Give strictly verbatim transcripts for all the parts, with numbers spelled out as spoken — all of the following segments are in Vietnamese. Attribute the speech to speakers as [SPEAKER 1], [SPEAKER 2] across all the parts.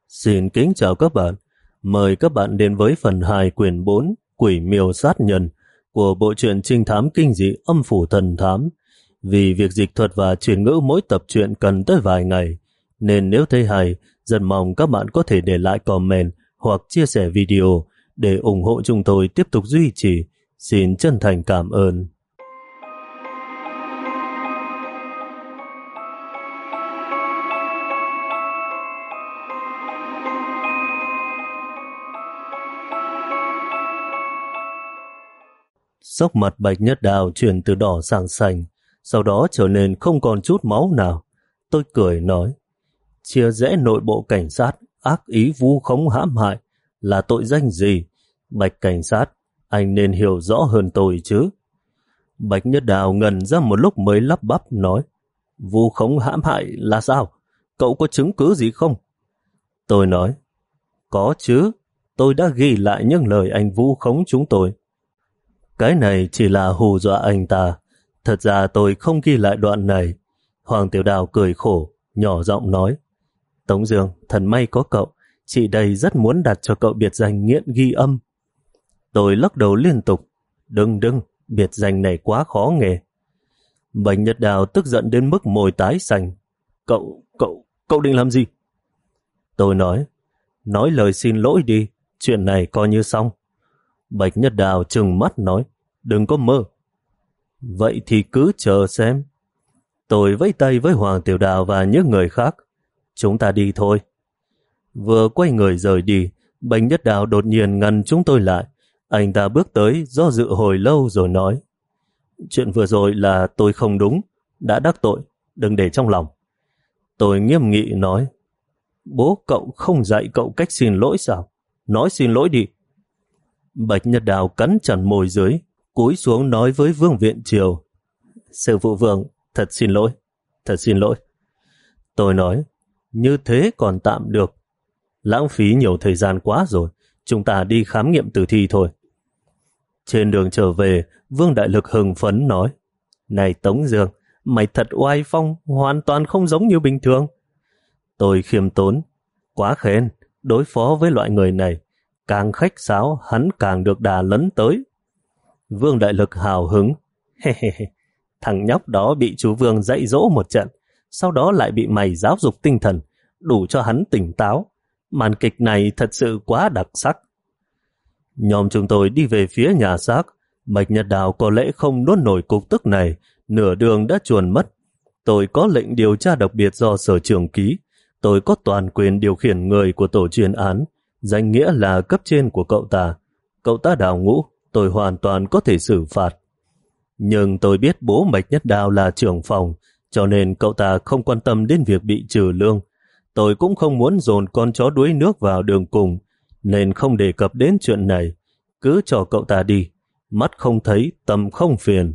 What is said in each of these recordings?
[SPEAKER 1] Xin kính chào các bạn. Mời các bạn đến với phần hai quyển bốn Quỷ Miêu Sát Nhân của bộ truyện trinh thám kinh dị Âm Phủ Thần Thám. Vì việc dịch thuật và chuyển ngữ mỗi tập truyện cần tới vài ngày, nên nếu thấy hay, rất mong các bạn có thể để lại comment hoặc chia sẻ video để ủng hộ chúng tôi tiếp tục duy trì. Xin chân thành cảm ơn. Sắc mặt Bạch Nhất Đào chuyển từ đỏ sang xanh, sau đó trở nên không còn chút máu nào. Tôi cười nói, chia rẽ nội bộ cảnh sát, ác ý vu khống hãm hại là tội danh gì? Bạch cảnh sát, anh nên hiểu rõ hơn tôi chứ. Bạch Nhất Đào ngần ra một lúc mới lắp bắp nói, vu khống hãm hại là sao? Cậu có chứng cứ gì không? Tôi nói, có chứ, tôi đã ghi lại những lời anh vu khống chúng tôi. Cái này chỉ là hù dọa anh ta. Thật ra tôi không ghi lại đoạn này. Hoàng Tiểu Đào cười khổ, nhỏ giọng nói, Tống Dương, thần may có cậu, chị đây rất muốn đặt cho cậu biệt danh nghiện ghi âm. Tôi lắc đầu liên tục, đừng đừng, biệt danh này quá khó nghe. Bạch Nhất Đào tức giận đến mức môi tái xanh. Cậu, cậu, cậu định làm gì? Tôi nói, nói lời xin lỗi đi, chuyện này coi như xong. Bạch Nhất Đào trừng mắt nói, đừng có mơ. Vậy thì cứ chờ xem. Tôi vẫy tay với Hoàng Tiểu Đào và những người khác. Chúng ta đi thôi. Vừa quay người rời đi, Bạch Nhất Đào đột nhiên ngăn chúng tôi lại. Anh ta bước tới, do dự hồi lâu rồi nói, chuyện vừa rồi là tôi không đúng, đã đắc tội, đừng để trong lòng. Tôi nghiêm nghị nói, bố cậu không dạy cậu cách xin lỗi sao? Nói xin lỗi đi. Bạch Nhất Đào cắn chặt môi dưới, cúi xuống nói với Vương Viện Triều, sư phụ Vương, thật xin lỗi, thật xin lỗi. Tôi nói, như thế còn tạm được, lãng phí nhiều thời gian quá rồi, chúng ta đi khám nghiệm tử thi thôi. Trên đường trở về, Vương Đại Lực hưng phấn nói, này Tống Dương, mày thật oai phong, hoàn toàn không giống như bình thường. Tôi khiêm tốn, quá khen, đối phó với loại người này, càng khách sáo hắn càng được đà lấn tới. Vương Đại Lực hào hứng, he he he, thằng nhóc đó bị chú Vương dạy dỗ một trận, sau đó lại bị mày giáo dục tinh thần, đủ cho hắn tỉnh táo. Màn kịch này thật sự quá đặc sắc. Nhóm chúng tôi đi về phía nhà xác. Bạch Nhất Đào có lẽ không nuốt nổi cục tức này, nửa đường đã chuồn mất. Tôi có lệnh điều tra đặc biệt do sở trưởng ký, tôi có toàn quyền điều khiển người của tổ chuyên án, danh nghĩa là cấp trên của cậu ta. Cậu ta Đào Ngũ, tôi hoàn toàn có thể xử phạt. Nhưng tôi biết bố Bạch Nhất Đào là trưởng phòng, cho nên cậu ta không quan tâm đến việc bị trừ lương. Tôi cũng không muốn dồn con chó đuối nước vào đường cùng, nên không đề cập đến chuyện này. Cứ cho cậu ta đi, mắt không thấy, tâm không phiền.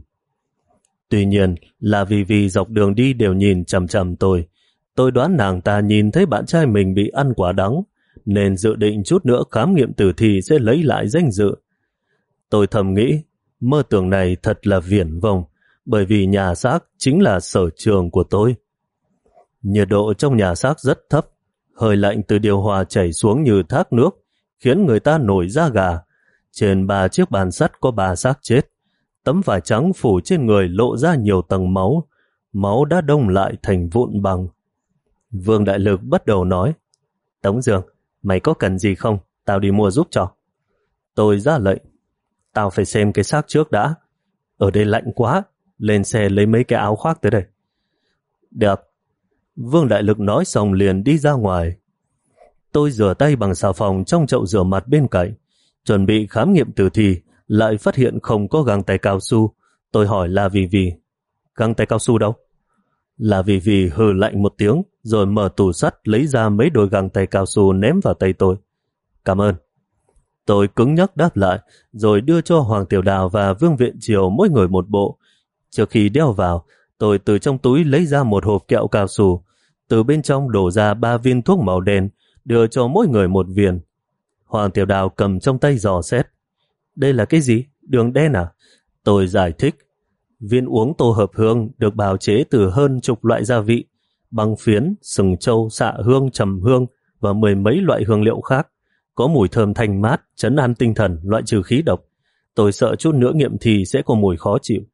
[SPEAKER 1] Tuy nhiên là vì vì dọc đường đi đều nhìn chằm chằm tôi. Tôi đoán nàng ta nhìn thấy bạn trai mình bị ăn quả đắng, nên dự định chút nữa khám nghiệm tử thi sẽ lấy lại danh dự. Tôi thầm nghĩ, mơ tưởng này thật là viển vông, bởi vì nhà xác chính là sở trường của tôi. Nhiệt độ trong nhà xác rất thấp, hơi lạnh từ điều hòa chảy xuống như thác nước, khiến người ta nổi da gà. Trên ba chiếc bàn sắt có ba xác chết, tấm vải trắng phủ trên người lộ ra nhiều tầng máu, máu đã đông lại thành vụn băng. Vương Đại Lực bắt đầu nói, Tống Dương, mày có cần gì không? Tao đi mua giúp cho. Tôi ra lệnh, tao phải xem cái xác trước đã. Ở đây lạnh quá, lên xe lấy mấy cái áo khoác tới đây. Được. Vương Đại Lực nói xong liền đi ra ngoài. Tôi rửa tay bằng xà phòng trong chậu rửa mặt bên cạnh, chuẩn bị khám nghiệm tử thi, lại phát hiện không có găng tay cao su. Tôi hỏi La Vì Vì, găng tay cao su đâu? La Vì Vì hừ lạnh một tiếng, rồi mở tủ sắt lấy ra mấy đôi găng tay cao su ném vào tay tôi. Cảm ơn. Tôi cứng nhắc đáp lại, rồi đưa cho Hoàng Tiểu Đào và Vương Viện Triều mỗi người một bộ. Trước khi đeo vào, tôi từ trong túi lấy ra một hộp kẹo cao su, từ bên trong đổ ra ba viên thuốc màu đen, đưa cho mỗi người một viên. Hoàng Tiểu Đào cầm trong tay dò xét. Đây là cái gì? Đường đen à? Tôi giải thích. Viên uống tô hợp hương được bào chế từ hơn chục loại gia vị, băng phiến, sừng trâu, xạ hương, trầm hương và mười mấy loại hương liệu khác, có mùi thơm thanh mát, trấn an tinh thần, loại trừ khí độc. Tôi sợ chút nữa nghiệm thì sẽ có mùi khó chịu.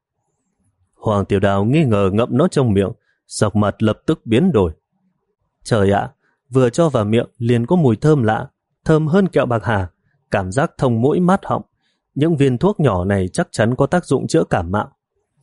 [SPEAKER 1] Hoàng Tiểu Đào nghi ngờ ngậm nó trong miệng, sắc mặt lập tức biến đổi. Trời ạ, vừa cho vào miệng liền có mùi thơm lạ, thơm hơn kẹo bạc hà, cảm giác thông mũi mát họng. Những viên thuốc nhỏ này chắc chắn có tác dụng chữa cảm mạo.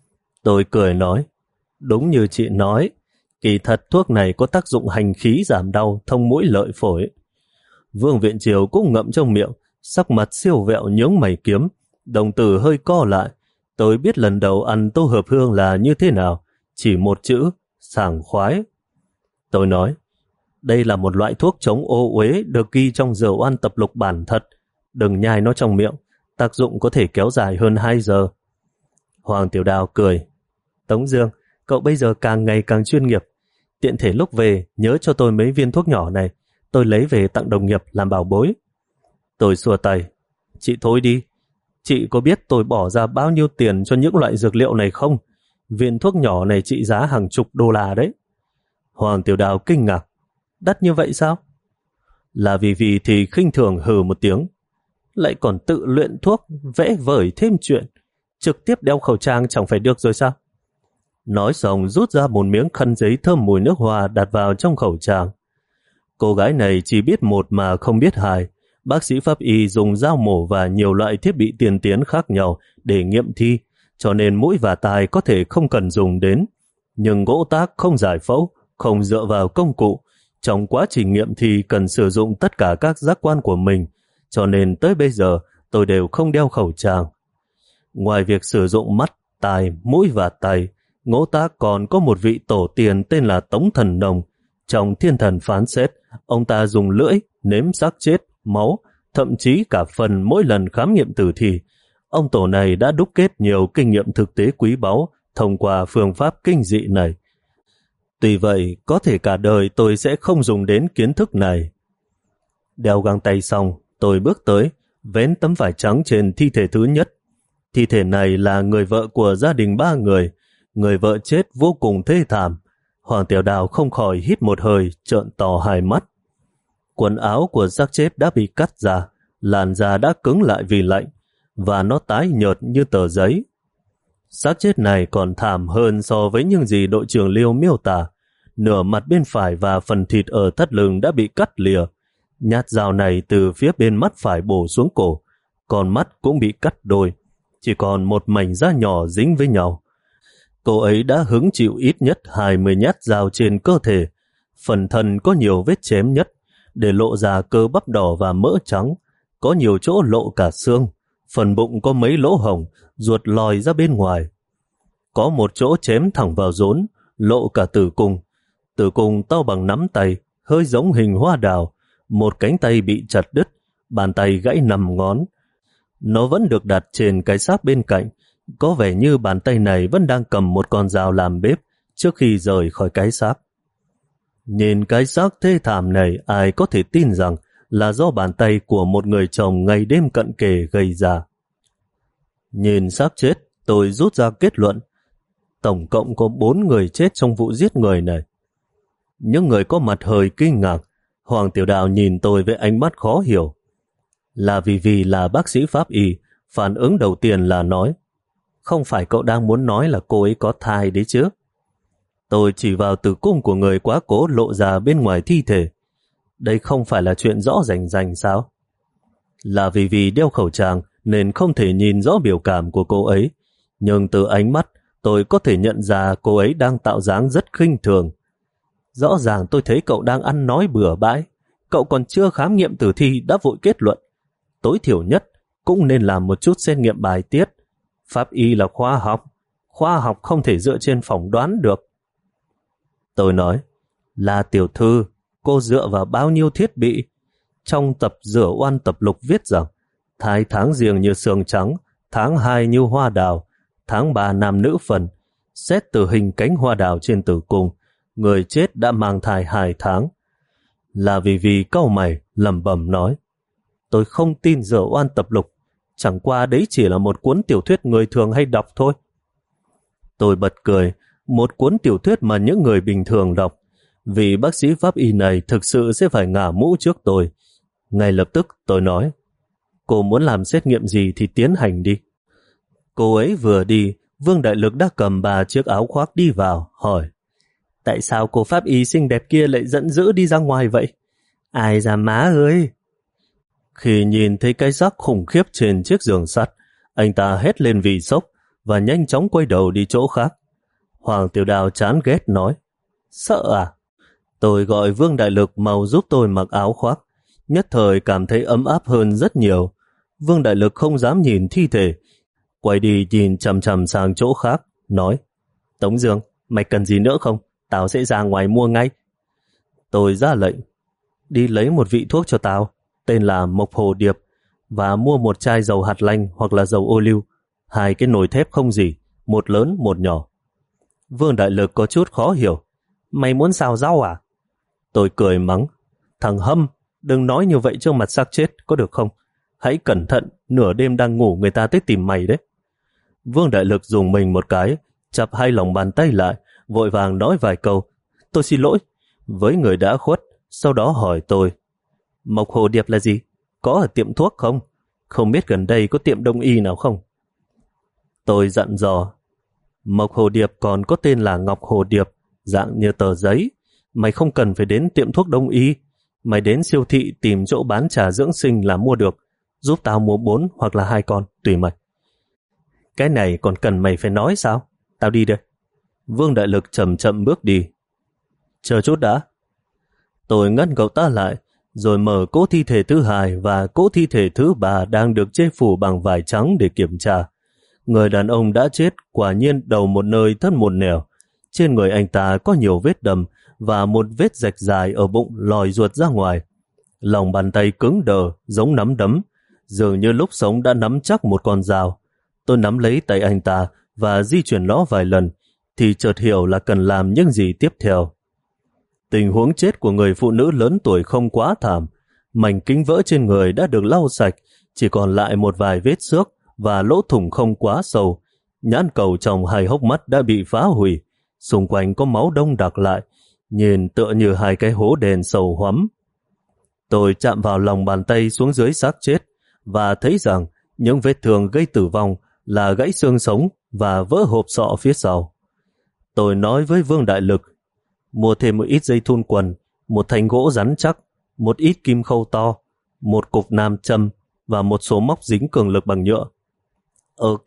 [SPEAKER 1] Tôi cười nói, đúng như chị nói, kỳ thật thuốc này có tác dụng hành khí giảm đau, thông mũi lợi phổi. Vương Viện Triều cũng ngậm trong miệng, sắc mặt siêu vẹo nhướng mày kiếm, đồng tử hơi co lại. Tôi biết lần đầu ăn tô hợp hương là như thế nào, chỉ một chữ, sảng khoái. Tôi nói, đây là một loại thuốc chống ô uế được ghi trong dược oan tập lục bản thật, đừng nhai nó trong miệng, tác dụng có thể kéo dài hơn hai giờ. Hoàng Tiểu Đào cười, Tống Dương, cậu bây giờ càng ngày càng chuyên nghiệp, tiện thể lúc về nhớ cho tôi mấy viên thuốc nhỏ này, tôi lấy về tặng đồng nghiệp làm bảo bối. Tôi xua tay, chị thôi đi, chị có biết tôi bỏ ra bao nhiêu tiền cho những loại dược liệu này không? Viên thuốc nhỏ này trị giá hàng chục đô la đấy. Hoàng Tiểu Đào kinh ngạc, đắt như vậy sao? Là vì vì thì khinh thường hừ một tiếng, lại còn tự luyện thuốc, vẽ vời thêm chuyện, trực tiếp đeo khẩu trang chẳng phải được rồi sao? Nói xong rút ra một miếng khăn giấy thơm mùi nước hoa đặt vào trong khẩu trang. Cô gái này chỉ biết một mà không biết hai. Bác sĩ pháp y dùng dao mổ và nhiều loại thiết bị tiên tiến khác nhau để nghiệm thi, cho nên mũi và tai có thể không cần dùng đến. Nhưng gỗ tác không giải phẫu, không dựa vào công cụ. Trong quá trình nghiệm thi cần sử dụng tất cả các giác quan của mình, cho nên tới bây giờ tôi đều không đeo khẩu trang. Ngoài việc sử dụng mắt, tai, mũi và tay, Ngỗ Tác còn có một vị tổ tiên tên là Tống Thần Nông. Trong thiên thần phán xét, ông ta dùng lưỡi, nếm xác chết, máu, thậm chí cả phần mỗi lần khám nghiệm tử thi. Ông tổ này đã đúc kết nhiều kinh nghiệm thực tế quý báu thông qua phương pháp kinh dị này. Tuy vậy, có thể cả đời tôi sẽ không dùng đến kiến thức này. Đeo găng tay xong, tôi bước tới, vén tấm vải trắng trên thi thể thứ nhất. Thi thể này là người vợ của gia đình ba người. Người vợ chết vô cùng thê thảm. Hoàng Tiểu Đào không khỏi hít một hơi, trợn to hai mắt. Quần áo của xác chết đã bị cắt ra, làn da đã cứng lại vì lạnh, và nó tái nhợt như tờ giấy. Xác chết này còn thảm hơn so với những gì đội trưởng Liêu miêu tả. Nửa mặt bên phải và phần thịt ở thắt lưng đã bị cắt lìa. Nhát dao này từ phía bên mắt phải bổ xuống cổ, còn mắt cũng bị cắt đôi, chỉ còn một mảnh da nhỏ dính với nhau. Cô ấy đã hứng chịu ít nhất hai mươi nhát dao trên cơ thể. Phần thân có nhiều vết chém nhất, để lộ ra cơ bắp đỏ và mỡ trắng. Có nhiều chỗ lộ cả xương. Phần bụng có mấy lỗ hổng, ruột lòi ra bên ngoài. Có một chỗ chém thẳng vào rốn, lộ cả tử cung. Tử cung to bằng nắm tay, hơi giống hình hoa đào. Một cánh tay bị chặt đứt, bàn tay gãy năm ngón. Nó vẫn được đặt trên cái xác bên cạnh. Có vẻ như bàn tay này vẫn đang cầm một con dao làm bếp trước khi rời khỏi cái xác. Nhìn cái xác thê thảm này, ai có thể tin rằng là do bàn tay của một người chồng ngày đêm cận kề gây ra. Nhìn xác chết, tôi rút ra kết luận. Tổng cộng có bốn người chết trong vụ giết người này. Những người có mặt hơi kinh ngạc. Hoàng Tiểu Đào nhìn tôi với ánh mắt khó hiểu. Là vì vì là bác sĩ pháp y, phản ứng đầu tiên là nói, không phải cậu đang muốn nói là cô ấy có thai đấy chứ? Tôi chỉ vào tử cung của người quá cố lộ ra bên ngoài thi thể. Đây không phải là chuyện rõ rành rành sao? Là vì vì đeo khẩu trang nên không thể nhìn rõ biểu cảm của cô ấy. Nhưng từ ánh mắt, tôi có thể nhận ra cô ấy đang tạo dáng rất khinh thường. Rõ ràng tôi thấy cậu đang ăn nói bừa bãi. Cậu còn chưa khám nghiệm tử thi đã vội kết luận. Tối thiểu nhất cũng nên làm một chút xét nghiệm bài tiết. Pháp y là khoa học. Khoa học không thể dựa trên phỏng đoán được. Tôi nói, là tiểu thư, cô dựa vào bao nhiêu thiết bị? Trong tập rửa oan tập lục viết rằng, thai tháng giêng như sương trắng, tháng hai như hoa đào, tháng ba nam nữ phần. Xét từ hình cánh hoa đào trên tử cung, người chết đã mang thai hai tháng. Là vì vì cau mày lẩm bẩm nói, tôi không tin rửa oan tập lục, chẳng qua đấy chỉ là một cuốn tiểu thuyết người thường hay đọc thôi. Tôi bật cười, một cuốn tiểu thuyết mà những người bình thường đọc. Vị bác sĩ pháp y này thực sự sẽ phải ngả mũ trước tôi. Ngay lập tức tôi nói, cô muốn làm xét nghiệm gì thì tiến hành đi. Cô ấy vừa đi, Vương Đại Lực đã cầm ba chiếc áo khoác đi vào, hỏi, tại sao cô pháp y xinh đẹp kia lại giận dữ đi ra ngoài vậy? Ai da má ơi! Khi nhìn thấy cái xác khủng khiếp trên chiếc giường sắt, anh ta hét lên vì sốc và nhanh chóng quay đầu đi chỗ khác. Hoàng Tiểu Đào chán ghét nói, sợ à? Tôi gọi Vương Đại Lực mau giúp tôi mặc áo khoác, nhất thời cảm thấy ấm áp hơn rất nhiều. Vương Đại Lực không dám nhìn thi thể, quay đi nhìn chằm chằm sang chỗ khác, nói, Tống Dương, mày cần gì nữa không? Tao sẽ ra ngoài mua ngay. Tôi ra lệnh, đi lấy một vị thuốc cho tao, tên là Mộc Hồ Điệp, và mua một chai dầu hạt lanh hoặc là dầu ô liu, hai cái nồi thép không gì, một lớn một nhỏ. Vương Đại Lực có chút khó hiểu, mày muốn xào rau à? Tôi cười mắng, thằng Hâm, đừng nói như vậy trước mặt xác chết, có được không? Hãy cẩn thận, nửa đêm đang ngủ người ta tới tìm mày đấy. Vương Đại Lực dùng mình một cái, chắp hai lòng bàn tay lại, vội vàng nói vài câu, tôi xin lỗi, với người đã khuất, sau đó hỏi tôi, Mộc Hồ Điệp là gì? Có ở tiệm thuốc không? Không biết gần đây có tiệm đông y nào không? Tôi dặn dò, Mộc Hồ Điệp còn có tên là Ngọc Hồ Điệp, dạng như tờ giấy. Mày không cần phải đến tiệm thuốc đông y, mày đến siêu thị tìm chỗ bán trà dưỡng sinh là mua được. Giúp tao mua bốn hoặc là hai con, tùy mày. Cái này còn cần mày phải nói sao? Tao đi đây. Vương Đại Lực chậm chậm bước đi. Chờ chút đã. Tôi ngăn cậu ta lại, rồi mở cỗ thi thể thứ hai và cỗ thi thể thứ ba đang được che phủ bằng vải trắng để kiểm tra. Người đàn ông đã chết quả nhiên đầu một nơi thân một nẻo. Trên người anh ta có nhiều vết đâm và một vết rạch dài ở bụng lòi ruột ra ngoài. Lòng bàn tay cứng đờ giống nắm đấm, dường như lúc sống đã nắm chắc một con dao. Tôi nắm lấy tay anh ta và di chuyển nó vài lần, thì chợt hiểu là cần làm những gì tiếp theo. Tình huống chết của người phụ nữ lớn tuổi không quá thảm. Mảnh kính vỡ trên người đã được lau sạch, chỉ còn lại một vài vết xước và lỗ thủng không quá sâu. Nhãn cầu trong hai hốc mắt đã bị phá hủy, xung quanh có máu đông đặc lại, nhìn tựa như hai cái hố đen sâu hoắm. Tôi chạm vào lòng bàn tay xuống dưới xác chết và thấy rằng những vết thương gây tử vong là gãy xương sống và vỡ hộp sọ phía sau. Tôi nói với Vương Đại Lực, mua thêm một ít dây thun quần, một thanh gỗ rắn chắc, một ít kim khâu to, một cục nam châm và một số móc dính cường lực bằng nhựa. Ok.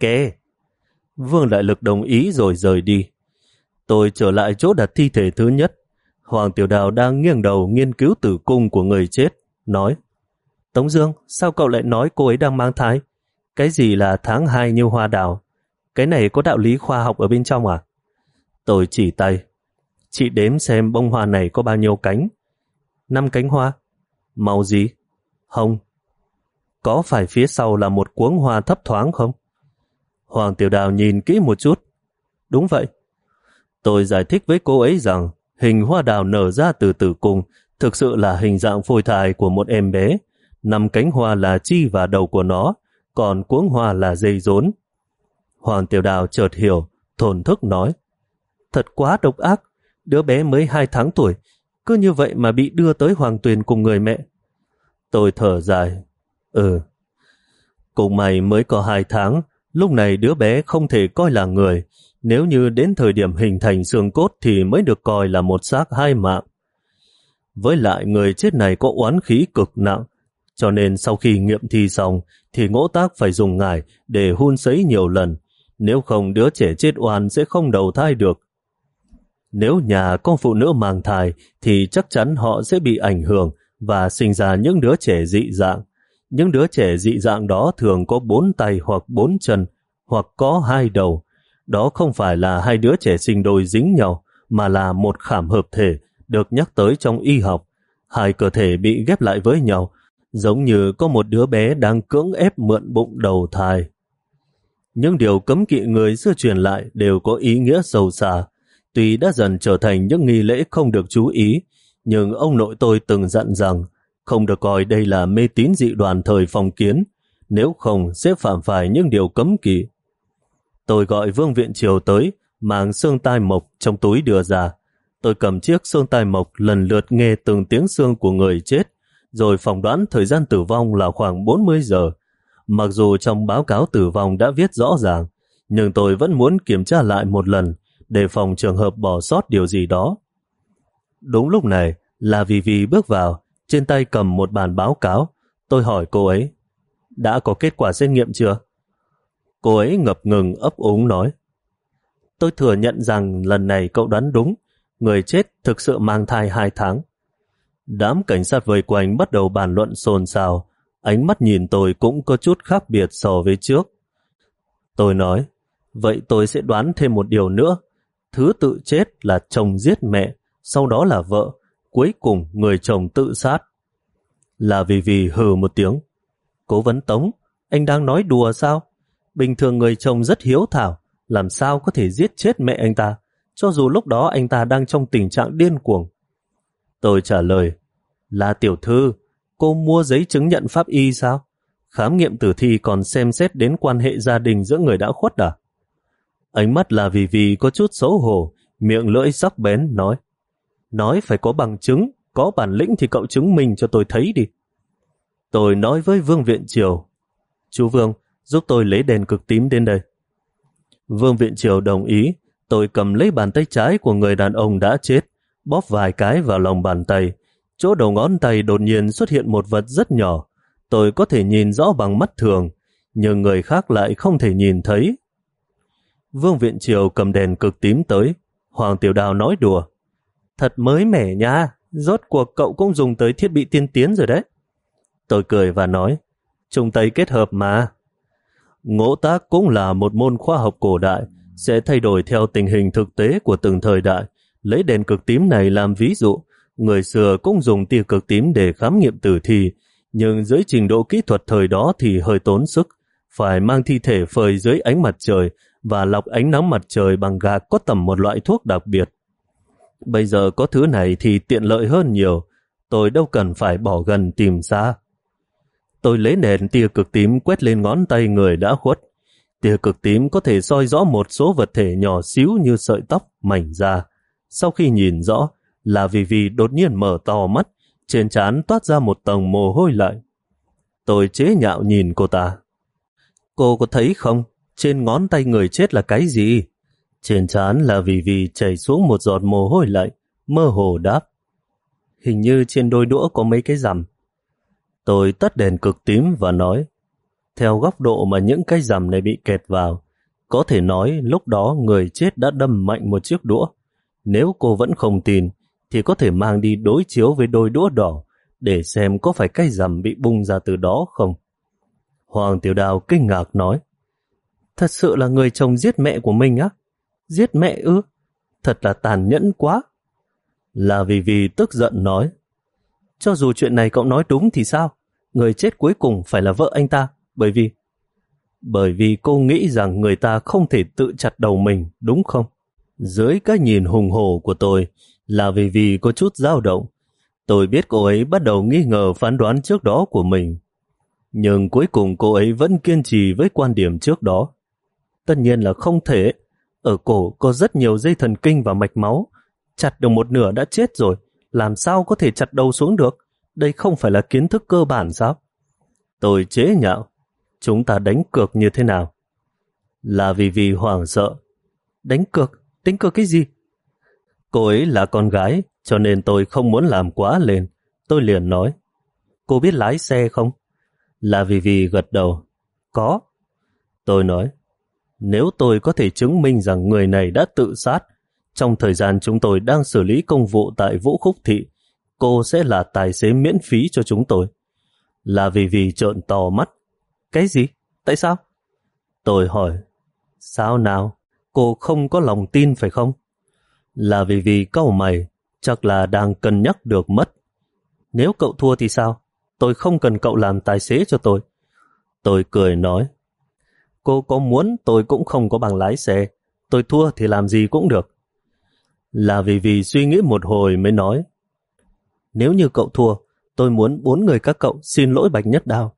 [SPEAKER 1] Vương Đại Lực đồng ý rồi rời đi. Tôi trở lại chỗ đặt thi thể thứ nhất. Hoàng Tiểu Đào đang nghiêng đầu nghiên cứu tử cung của người chết, nói, Tống Dương, sao cậu lại nói cô ấy đang mang thai? Cái gì là tháng hai như hoa đào? Cái này có đạo lý khoa học ở bên trong à? Tôi chỉ tay. Chị đếm xem bông hoa này có bao nhiêu cánh. Năm cánh hoa. Màu gì? Hồng. Có phải phía sau là một cuống hoa thấp thoáng không? Hoàng Tiểu Đào nhìn kỹ một chút. Đúng vậy. Tôi giải thích với cô ấy rằng hình hoa đào nở ra từ tử cung thực sự là hình dạng phôi thai của một em bé. Năm cánh hoa là chi và đầu của nó, còn cuống hoa là dây rốn. Hoàng Tiểu Đào chợt hiểu, thổn thức nói, thật quá độc ác, đứa bé mới hai tháng tuổi, cứ như vậy mà bị đưa tới Hoàng Tuyền cùng người mẹ. Tôi thở dài, ừ, cùng mày mới có hai tháng, lúc này đứa bé không thể coi là người, nếu như đến thời điểm hình thành xương cốt thì mới được coi là một xác hai mạng. Với lại người chết này có oán khí cực nặng, cho nên sau khi nghiệm thi xong thì Ngỗ Tác phải dùng ngải để hun sấy nhiều lần, nếu không đứa trẻ chết oan sẽ không đầu thai được. Nếu nhà có phụ nữ mang thai thì chắc chắn họ sẽ bị ảnh hưởng và sinh ra những đứa trẻ dị dạng. Những đứa trẻ dị dạng đó thường có bốn tay hoặc bốn chân, hoặc có hai đầu. Đó không phải là hai đứa trẻ sinh đôi dính nhau, mà là một khảm hợp thể được nhắc tới trong y học. Hai cơ thể bị ghép lại với nhau, giống như có một đứa bé đang cưỡng ép mượn bụng đầu thai. Những điều cấm kỵ người xưa truyền lại đều có ý nghĩa sâu xa. Tuy đã dần trở thành những nghi lễ không được chú ý, nhưng ông nội tôi từng dặn rằng không được coi đây là mê tín dị đoan thời phong kiến, nếu không sẽ phạm phải những điều cấm kỵ. Tôi gọi Vương Viện Triều tới, mang xương tai mộc trong túi đưa ra. Tôi cầm chiếc xương tai mộc lần lượt nghe từng tiếng xương của người chết, rồi phỏng đoán thời gian tử vong là khoảng bốn mươi giờ. Mặc dù trong báo cáo tử vong đã viết rõ ràng, nhưng tôi vẫn muốn kiểm tra lại một lần, để phòng trường hợp bỏ sót điều gì đó. Đúng lúc này, là Vì Vì bước vào, trên tay cầm một bản báo cáo. Tôi hỏi cô ấy, đã có kết quả xét nghiệm chưa? Cô ấy ngập ngừng ấp úng nói, tôi thừa nhận rằng lần này cậu đoán đúng, người chết thực sự mang thai hai tháng. Đám cảnh sát vây quanh bắt đầu bàn luận xôn xao, ánh mắt nhìn tôi cũng có chút khác biệt so với trước. Tôi nói, vậy tôi sẽ đoán thêm một điều nữa. Thứ tự chết là chồng giết mẹ, sau đó là vợ, cuối cùng người chồng tự sát. Là Vì Vì hừ một tiếng. Cố vấn Tống, anh đang nói đùa sao? Bình thường người chồng rất hiếu thảo, làm sao có thể giết chết mẹ anh ta, cho dù lúc đó anh ta đang trong tình trạng điên cuồng. Tôi trả lời, là tiểu thư, cô mua giấy chứng nhận pháp y sao? Khám nghiệm tử thi còn xem xét đến quan hệ gia đình giữa người đã khuất à? Ánh mắt Là Vì Vì có chút xấu hổ, miệng lưỡi sắc bén nói, nói phải có bằng chứng, có bản lĩnh thì cậu chứng minh cho tôi thấy đi. Tôi nói với Vương Viện Triều, chú Vương, giúp tôi lấy đèn cực tím đến đây. Vương Viện Triều đồng ý. Tôi cầm lấy bàn tay trái của người đàn ông đã chết, bóp vài cái vào lòng bàn tay. Chỗ đầu ngón tay đột nhiên xuất hiện một vật rất nhỏ. Tôi có thể nhìn rõ bằng mắt thường, nhưng người khác lại không thể nhìn thấy. Vương Viện Triều cầm đèn cực tím tới. Hoàng Tiểu Đào nói đùa, thật mới mẻ nha, rốt cuộc cậu cũng dùng tới thiết bị tiên tiến rồi đấy. Tôi cười và nói, Trung Tây kết hợp mà. Ngỗ tác cũng là một môn khoa học cổ đại, sẽ thay đổi theo tình hình thực tế của từng thời đại. Lấy đèn cực tím này làm ví dụ, người xưa cũng dùng tia cực tím để khám nghiệm tử thi, nhưng dưới trình độ kỹ thuật thời đó thì hơi tốn sức, phải mang thi thể phơi dưới ánh mặt trời và lọc ánh nắng mặt trời bằng gạc có tầm một loại thuốc đặc biệt. Bây giờ có thứ này thì tiện lợi hơn nhiều, tôi đâu cần phải bỏ gần tìm xa. Tôi lấy đèn tia cực tím quét lên ngón tay người đã khuất. Tia cực tím có thể soi rõ một số vật thể nhỏ xíu như sợi tóc, mảnh da. Sau khi nhìn rõ, Là Vì Vì đột nhiên mở to mắt, trên trán toát ra một tầng mồ hôi lạnh. Tôi chế nhạo nhìn cô ta. Cô có thấy không, trên ngón tay người chết là cái gì? Trên trán Là Vì Vì chảy xuống một giọt mồ hôi lạnh, mơ hồ đáp, hình như trên đôi đũa có mấy cái rằm. Tôi tắt đèn cực tím và nói, theo góc độ mà những cái rằm này bị kẹt vào, có thể nói lúc đó người chết đã đâm mạnh một chiếc đũa. Nếu cô vẫn không tin, thì có thể mang đi đối chiếu với đôi đũa đỏ, để xem có phải cái rằm bị bung ra từ đó không. Hoàng Tiểu Đào kinh ngạc nói, thật sự là người chồng giết mẹ của mình á? Giết mẹ ư? Thật là tàn nhẫn quá. Là Vì Vì tức giận nói, cho dù chuyện này cậu nói đúng thì sao? Người chết cuối cùng phải là vợ anh ta, bởi vì... Bởi vì cô nghĩ rằng người ta không thể tự chặt đầu mình, đúng không? Dưới cái nhìn hùng hổ của tôi, Là Vì Vì có chút dao động. Tôi biết cô ấy bắt đầu nghi ngờ phán đoán trước đó của mình. Nhưng cuối cùng cô ấy vẫn kiên trì với quan điểm trước đó. Tất nhiên là không thể. Ở cổ có rất nhiều dây thần kinh và mạch máu. Chặt được một nửa đã chết rồi, làm sao có thể chặt đầu xuống được? Đây không phải là kiến thức cơ bản sao? Tôi chế nhạo, chúng ta đánh cược như thế nào? Là Vì Vì hoảng sợ. Đánh cược? Đánh cược cái gì? Cô ấy là con gái, cho nên tôi không muốn làm quá lên. Tôi liền nói, cô biết lái xe không? Là Vì Vì gật đầu. Có. Tôi nói, nếu tôi có thể chứng minh rằng người này đã tự sát, trong thời gian chúng tôi đang xử lý công vụ tại Vũ Khúc Thị, cô sẽ là tài xế miễn phí cho chúng tôi. Là Vì Vì trợn to mắt. Cái gì? Tại sao? Tôi hỏi, sao nào? Cô không có lòng tin phải không? Là Vì Vì cau mày, chắc là đang cân nhắc được mất. Nếu cậu thua thì sao? Tôi không cần cậu làm tài xế cho tôi. Tôi cười nói, cô có muốn tôi cũng không có bằng lái xe, tôi thua thì làm gì cũng được. Là Vì Vì suy nghĩ một hồi mới nói, nếu như cậu thua, tôi muốn bốn người các cậu xin lỗi Bạch Nhất Đao.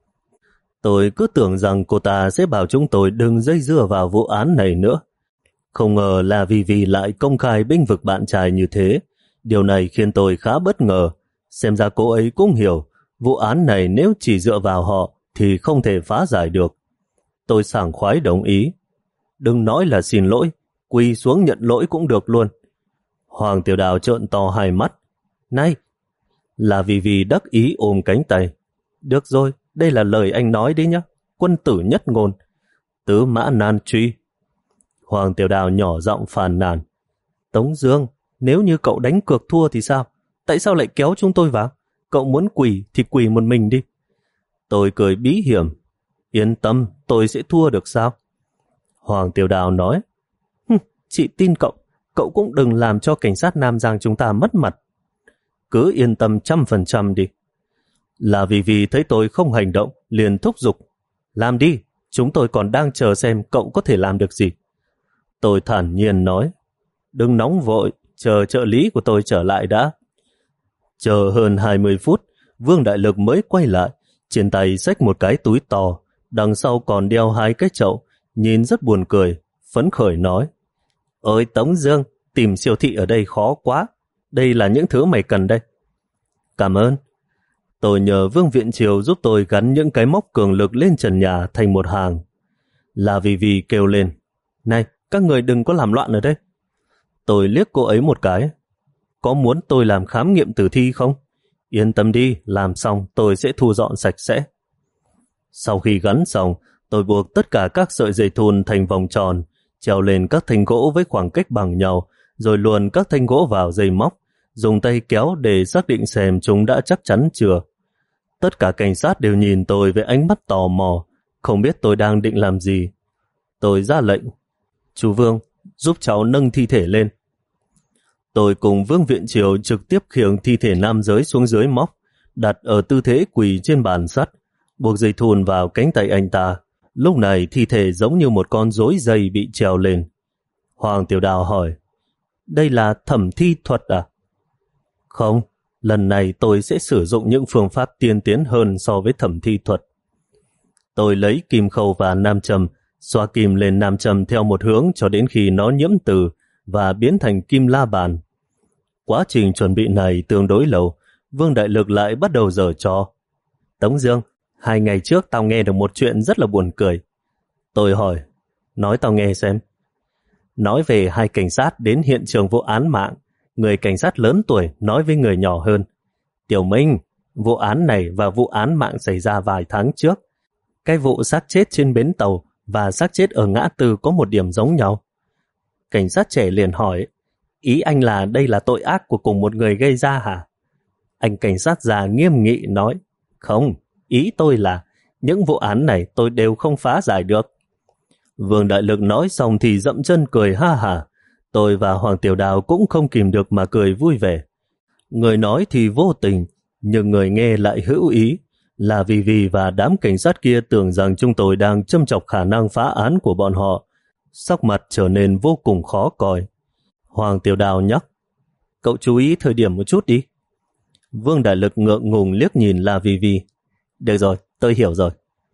[SPEAKER 1] Tôi cứ tưởng rằng cô ta sẽ bảo chúng tôi đừng dây dưa vào vụ án này nữa. Không ngờ là vì vì lại công khai bênh vực bạn trai như thế. Điều này khiến tôi khá bất ngờ. Xem ra cô ấy cũng hiểu, vụ án này nếu chỉ dựa vào họ thì không thể phá giải được. Tôi sảng khoái đồng ý. Đừng nói là xin lỗi, quỳ xuống nhận lỗi cũng được luôn. Hoàng Tiểu Đào trợn to hai mắt. Này! Là vì vì đắc ý ôm cánh tay. Được rồi, đây là lời anh nói đấy nhá. Quân tử nhất ngôn. Tứ mã nan truy. Hoàng Tiểu Đào nhỏ giọng phàn nàn. Tống Dương, nếu như cậu đánh cược thua thì sao? Tại sao lại kéo chúng tôi vào? Cậu muốn quỳ thì quỳ một mình đi. Tôi cười bí hiểm. Yên tâm, tôi sẽ thua được sao? Hoàng Tiểu Đào nói. Chị tin cậu, cậu cũng đừng làm cho cảnh sát Nam Giang chúng ta mất mặt. Cứ yên tâm trăm phần trăm đi. Là vì vì thấy tôi không hành động, liền thúc giục. Làm đi, chúng tôi còn đang chờ xem cậu có thể làm được gì. Tôi thản nhiên nói. Đừng nóng vội, chờ trợ lý của tôi trở lại đã. Chờ hơn hai mươi phút, Vương Đại Lực mới quay lại, trên tay xách một cái túi to, đằng sau còn đeo hai cái chậu, nhìn rất buồn cười, phấn khởi nói. Ôi Tống Dương, tìm siêu thị ở đây khó quá, đây là những thứ mày cần đây. Cảm ơn. Tôi nhờ Vương Viện Triều giúp tôi gắn những cái móc cường lực lên trần nhà thành một hàng. Là vì vì kêu lên. Này, các người đừng có làm loạn ở đây. Tôi liếc cô ấy một cái. Có muốn tôi làm khám nghiệm tử thi không? Yên tâm đi, làm xong tôi sẽ thu dọn sạch sẽ. Sau khi gắn xong, tôi buộc tất cả các sợi dây thun thành vòng tròn, treo lên các thanh gỗ với khoảng cách bằng nhau, rồi luồn các thanh gỗ vào dây móc, dùng tay kéo để xác định xem chúng đã chắc chắn chưa. Tất cả cảnh sát đều nhìn tôi với ánh mắt tò mò, không biết tôi đang định làm gì. Tôi ra lệnh. Chú Vương, giúp cháu nâng thi thể lên. Tôi cùng Vương Viện Triều trực tiếp khiêng thi thể nam giới xuống dưới móc, đặt ở tư thế quỳ trên bàn sắt, buộc dây thun vào cánh tay anh ta. Lúc này thi thể giống như một con rối dây bị treo lên. Hoàng Tiểu Đào hỏi, đây là thẩm thi thuật à? Không, lần này tôi sẽ sử dụng những phương pháp tiên tiến hơn so với thẩm thi thuật. Tôi lấy kim khâu và nam châm, xoa kim lên nam châm theo một hướng cho đến khi nó nhiễm từ và biến thành kim la bàn. Quá trình chuẩn bị này tương đối lâu, Vương Đại Lực lại bắt đầu giở trò. Tống Dương, hai ngày trước tao nghe được một chuyện rất là buồn cười. Tôi hỏi, nói tao nghe xem. Nói về hai cảnh sát đến hiện trường vụ án mạng, người cảnh sát lớn tuổi nói với người nhỏ hơn. Tiểu Minh, vụ án này và vụ án mạng xảy ra vài tháng trước. Cái vụ xác chết trên bến tàu và xác chết ở ngã tư có một điểm giống nhau. Cảnh sát trẻ liền hỏi, ý anh là đây là tội ác của cùng một người gây ra hả? Anh cảnh sát già nghiêm nghị nói, không, ý tôi là những vụ án này tôi đều không phá giải được. Vương Đại Lực nói xong thì dậm chân cười ha hả. Tôi và Hoàng Tiểu Đào cũng không kìm được mà cười vui vẻ. Người nói thì vô tình, nhưng người nghe lại hữu ý. Là vì vì và đám cảnh sát kia tưởng rằng chúng tôi đang châm chọc khả năng phá án của bọn họ. Sắc mặt trở nên vô cùng khó coi. Hoàng Tiểu Đào nhắc, cậu chú ý thời điểm một chút đi. Vương Đại Lực ngượng ngùng liếc nhìn La Vi Vi. Được rồi, tôi hiểu rồi.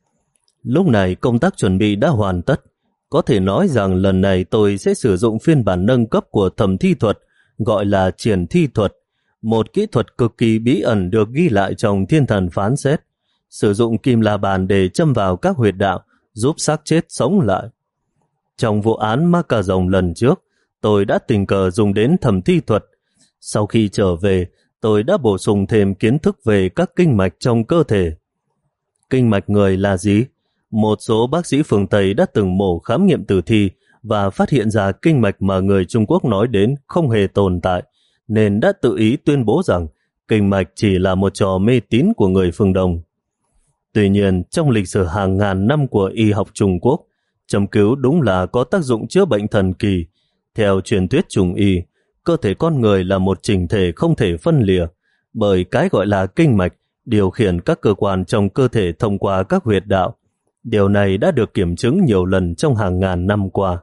[SPEAKER 1] Lúc này công tác chuẩn bị đã hoàn tất. Có thể nói rằng lần này tôi sẽ sử dụng phiên bản nâng cấp của thẩm thi thuật, gọi là triển thi thuật, một kỹ thuật cực kỳ bí ẩn được ghi lại trong Thiên Thần Phán Xét. Sử dụng kim la bàn để châm vào các huyệt đạo, giúp xác chết sống lại. Trong vụ án Ma Cà Rồng lần trước, tôi đã tình cờ dùng đến thẩm thi thuật. Sau khi trở về, tôi đã bổ sung thêm kiến thức về các kinh mạch trong cơ thể. Kinh mạch người là gì? Một số bác sĩ phương Tây đã từng mổ khám nghiệm tử thi và phát hiện ra kinh mạch mà người Trung Quốc nói đến không hề tồn tại, nên đã tự ý tuyên bố rằng kinh mạch chỉ là một trò mê tín của người phương Đông. Tuy nhiên, trong lịch sử hàng ngàn năm của y học Trung Quốc, châm cứu đúng là có tác dụng chữa bệnh thần kỳ. Theo truyền thuyết Trung y, cơ thể con người là một chỉnh thể không thể phân lìa, bởi cái gọi là kinh mạch điều khiển các cơ quan trong cơ thể thông qua các huyệt đạo. Điều này đã được kiểm chứng nhiều lần trong hàng ngàn năm qua.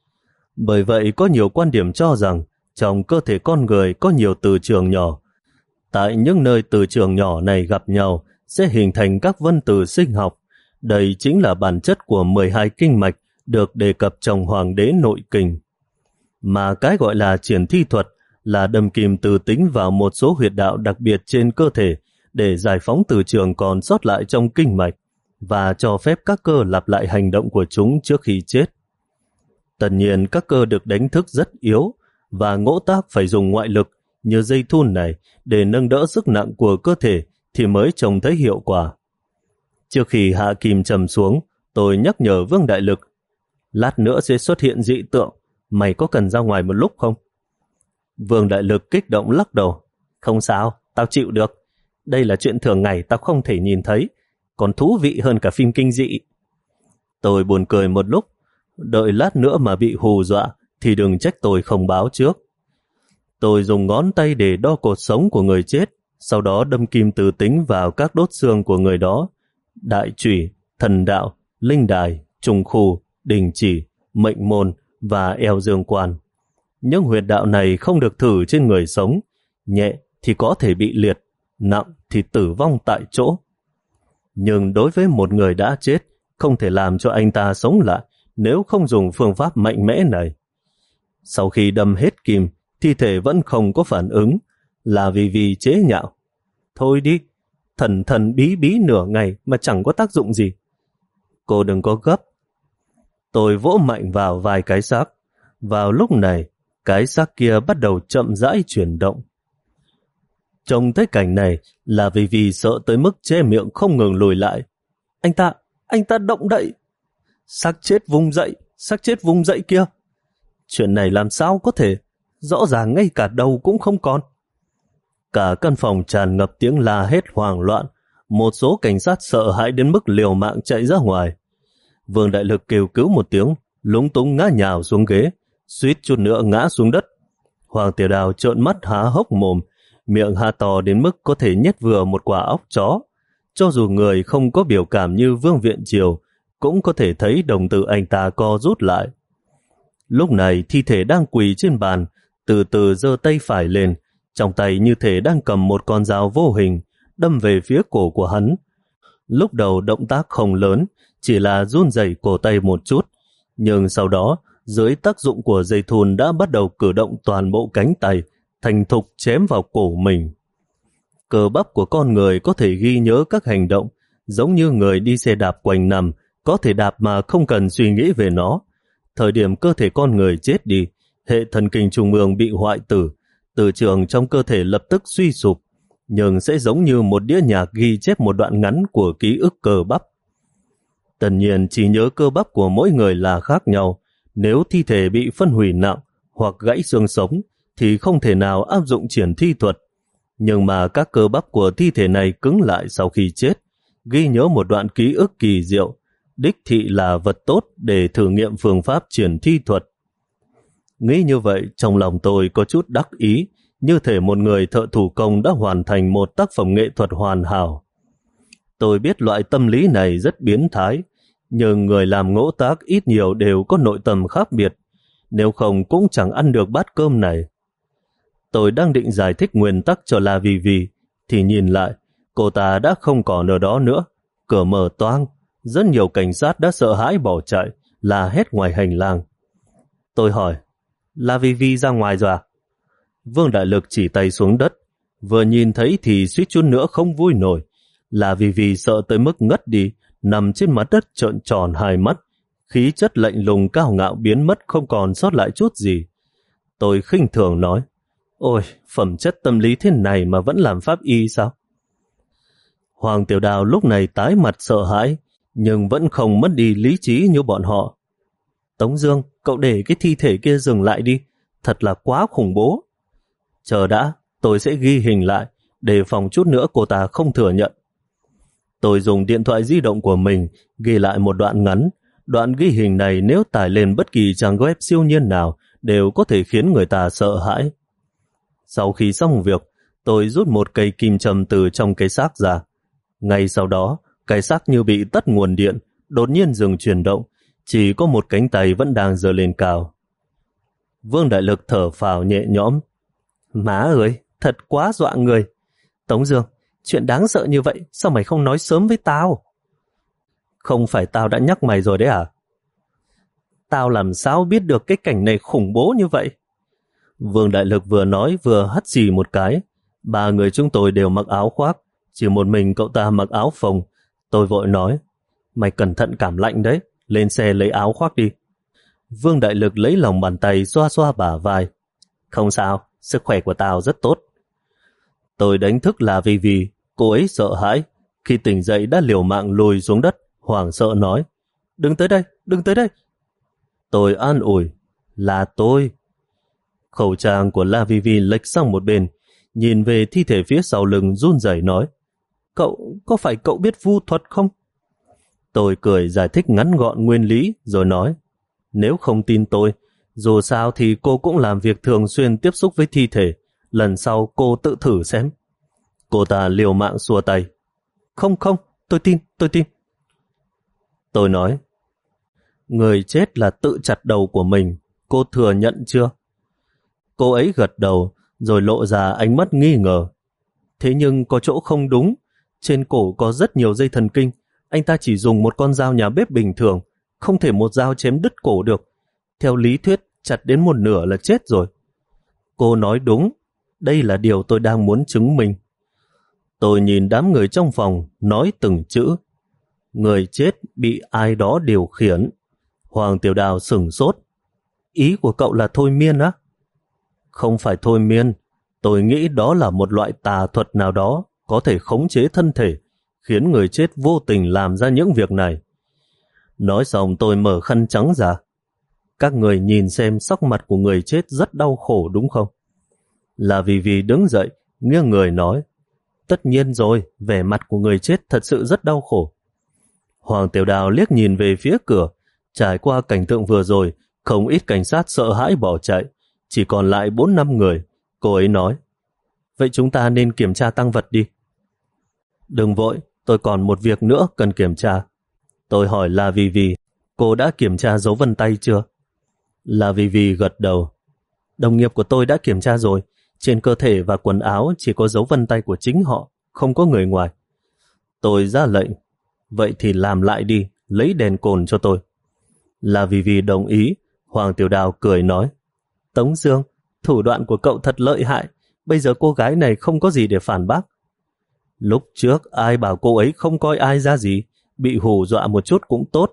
[SPEAKER 1] Bởi vậy, có nhiều quan điểm cho rằng trong cơ thể con người có nhiều từ trường nhỏ. Tại những nơi từ trường nhỏ này gặp nhau sẽ hình thành các vân từ sinh học. Đây chính là bản chất của mười hai kinh mạch được đề cập trong Hoàng đế Nội Kinh. Mà cái gọi là triển thi thuật là đâm kim từ tính vào một số huyệt đạo đặc biệt trên cơ thể để giải phóng từ trường còn sót lại trong kinh mạch và cho phép các cơ lặp lại hành động của chúng trước khi chết. Tất nhiên các cơ được đánh thức rất yếu và ngỗ tác phải dùng ngoại lực như dây thun này để nâng đỡ sức nặng của cơ thể thì mới trông thấy hiệu quả. Trước khi hạ kim châm xuống, tôi nhắc nhở Vương Đại Lực, lát nữa sẽ xuất hiện dị tượng, mày có cần ra ngoài một lúc không? Vương Đại Lực kích động lắc đầu, không sao, tao chịu được. Đây là chuyện thường ngày tao không thể nhìn thấy, còn thú vị hơn cả phim kinh dị. Tôi buồn cười một lúc, đợi lát nữa mà bị hù dọa thì đừng trách tôi không báo trước. Tôi dùng ngón tay để đo cột sống của người chết, sau đó đâm kim từ tính vào các đốt xương của người đó. Đại chủy, thần đạo, linh đài, trùng khu, đình chỉ, mệnh môn và eo dương quan. Những huyệt đạo này không được thử trên người sống, nhẹ thì có thể bị liệt, nặng thì tử vong tại chỗ. Nhưng đối với một người đã chết, không thể làm cho anh ta sống lại nếu không dùng phương pháp mạnh mẽ này. Sau khi đâm hết kim, thi thể vẫn không có phản ứng, là vì vì chế nhạo. Thôi đi, thần thần bí bí nửa ngày mà chẳng có tác dụng gì. Cô đừng có gấp. Tôi vỗ mạnh vào vài cái xác. Vào lúc này, cái xác kia bắt đầu chậm rãi chuyển động. Trông thấy cảnh này là vì vì sợ tới mức che miệng không ngừng lùi lại. Anh ta, anh ta động đậy. Xác chết vùng dậy, xác chết vùng dậy kia. Chuyện này làm sao có thể? Rõ ràng ngay cả đầu cũng không còn. Cả căn phòng tràn ngập tiếng la hét hoảng loạn. Một số cảnh sát sợ hãi đến mức liều mạng chạy ra ngoài. Vương Đại Lực kêu cứu một tiếng, lúng túng ngã nhào xuống ghế, suýt chút nữa ngã xuống đất. Hoàng Tiểu Đào trợn mắt há hốc mồm, miệng ha to đến mức có thể nhét vừa một quả óc chó. Cho dù người không có biểu cảm như Vương Viện Triều, cũng có thể thấy đồng tử anh ta co rút lại. Lúc này thi thể đang quỳ trên bàn, từ từ giơ tay phải lên, trong tay như thể đang cầm một con dao vô hình, đâm về phía cổ của hắn. Lúc đầu động tác không lớn, chỉ là run rẩy cổ tay một chút, nhưng sau đó, dưới tác dụng của dây thun đã bắt đầu cử động toàn bộ cánh tay, thành thục chém vào cổ mình. Cơ bắp của con người có thể ghi nhớ các hành động, giống như người đi xe đạp quanh năm, có thể đạp mà không cần suy nghĩ về nó. Thời điểm cơ thể con người chết đi, hệ thần kinh trung ương bị hoại tử, từ trường trong cơ thể lập tức suy sụp, nhưng sẽ giống như một đĩa nhạc ghi chép một đoạn ngắn của ký ức cơ bắp. Tất nhiên chỉ nhớ cơ bắp của mỗi người là khác nhau, nếu thi thể bị phân hủy nặng hoặc gãy xương sống thì không thể nào áp dụng triển thi thuật. Nhưng mà các cơ bắp của thi thể này cứng lại sau khi chết, ghi nhớ một đoạn ký ức kỳ diệu, đích thị là vật tốt để thử nghiệm phương pháp triển thi thuật. Nghĩ như vậy, trong lòng tôi có chút đắc ý, như thể một người thợ thủ công đã hoàn thành một tác phẩm nghệ thuật hoàn hảo. Tôi biết loại tâm lý này rất biến thái, nhưng người làm ngỗ tác ít nhiều đều có nội tâm khác biệt, nếu không cũng chẳng ăn được bát cơm này. Tôi đang định giải thích nguyên tắc cho La Vi Vi, thì nhìn lại, cô ta đã không còn ở đó nữa, cửa mở toang, rất nhiều cảnh sát đã sợ hãi bỏ chạy, la hét ngoài hành lang. Tôi hỏi, La Vi Vi ra ngoài rồi à? Vương Đại Lực chỉ tay xuống đất, vừa nhìn thấy thì suýt chút nữa không vui nổi. La Vi Vi sợ tới mức ngất đi, nằm trên mặt đất trợn tròn hai mắt, khí chất lạnh lùng cao ngạo biến mất không còn sót lại chút gì. Tôi khinh thường nói, ôi, phẩm chất tâm lý thế này mà vẫn làm pháp y sao? Hoàng Tiểu Đào lúc này tái mặt sợ hãi, nhưng vẫn không mất đi lý trí như bọn họ. Tống Dương, cậu để cái thi thể kia dừng lại đi, thật là quá khủng bố. Chờ đã, tôi sẽ ghi hình lại, để phòng chút nữa cô ta không thừa nhận. Tôi dùng điện thoại di động của mình ghi lại một đoạn ngắn. Đoạn ghi hình này nếu tải lên bất kỳ trang web siêu nhiên nào đều có thể khiến người ta sợ hãi. Sau khi xong việc, tôi rút một cây kim châm từ trong cái xác ra. Ngay sau đó, cái xác như bị tắt nguồn điện, đột nhiên dừng chuyển động, chỉ có một cánh tay vẫn đang giơ lên cao. Vương Đại Lực thở phào nhẹ nhõm. Má ơi, thật quá dọa người. Tống Dương, chuyện đáng sợ như vậy, sao mày không nói sớm với tao? Không phải tao đã nhắc mày rồi đấy à? Tao làm sao biết được cái cảnh này khủng bố như vậy? Vương Đại Lực vừa nói vừa hắt xì một cái. Ba người chúng tôi đều mặc áo khoác, chỉ một mình cậu ta mặc áo phồng. Tôi vội nói, mày cẩn thận cảm lạnh đấy, lên xe lấy áo khoác đi. Vương Đại Lực lấy lòng bàn tay xoa xoa bả vai. Không sao, sức khỏe của tao rất tốt. Tôi đánh thức là vì vì cô ấy sợ hãi. Khi tỉnh dậy đã liều mạng lùi xuống đất, hoảng sợ nói, đừng tới đây, đừng tới đây. Tôi an ủi, là tôi. Khẩu trang của La Vi Vi lệch sang một bên, nhìn về thi thể phía sau lưng run rẩy nói, cậu, có phải cậu biết vu thuật không? Tôi cười giải thích ngắn gọn nguyên lý rồi nói, nếu không tin tôi, dù sao thì cô cũng làm việc thường xuyên tiếp xúc với thi thể, lần sau cô tự thử xem. Cô ta liều mạng xua tay, không không, tôi tin, tôi tin. Tôi nói, người chết là tự chặt đầu của mình, cô thừa nhận chưa? Cô ấy gật đầu, rồi lộ ra ánh mắt nghi ngờ. Thế nhưng có chỗ không đúng, trên cổ có rất nhiều dây thần kinh, anh ta chỉ dùng một con dao nhà bếp bình thường, không thể một dao chém đứt cổ được. Theo lý thuyết, chặt đến một nửa là chết rồi. Cô nói đúng, đây là điều tôi đang muốn chứng minh. Tôi nhìn đám người trong phòng, nói từng chữ. Người chết bị ai đó điều khiển. Hoàng Tiểu Đào sửng sốt. Ý của cậu là thôi miên á? Không phải thôi miên, tôi nghĩ đó là một loại tà thuật nào đó có thể khống chế thân thể, khiến người chết vô tình làm ra những việc này. Nói xong tôi mở khăn trắng ra. Các người nhìn xem sắc mặt của người chết rất đau khổ đúng không? Là vì vì đứng dậy, nghiêng người nói, tất nhiên rồi, vẻ mặt của người chết thật sự rất đau khổ. Hoàng Tiểu Đào liếc nhìn về phía cửa, trải qua cảnh tượng vừa rồi, không ít cảnh sát sợ hãi bỏ chạy, chỉ còn lại bốn năm người. Cô ấy nói, vậy chúng ta nên kiểm tra tang vật đi. Đừng vội, tôi còn một việc nữa cần kiểm tra. Tôi hỏi La Vi Vi, cô đã kiểm tra dấu vân tay chưa? La Vi Vi gật đầu. Đồng nghiệp của tôi đã kiểm tra rồi, trên cơ thể và quần áo chỉ có dấu vân tay của chính họ, không có người ngoài. Tôi ra lệnh, vậy thì làm lại đi, lấy đèn cồn cho tôi. La Vi Vi đồng ý. Hoàng Tiểu Đào cười nói, Tống Dương, thủ đoạn của cậu thật lợi hại, bây giờ cô gái này không có gì để phản bác. Lúc trước ai bảo cô ấy không coi ai ra gì, bị hù dọa một chút cũng tốt.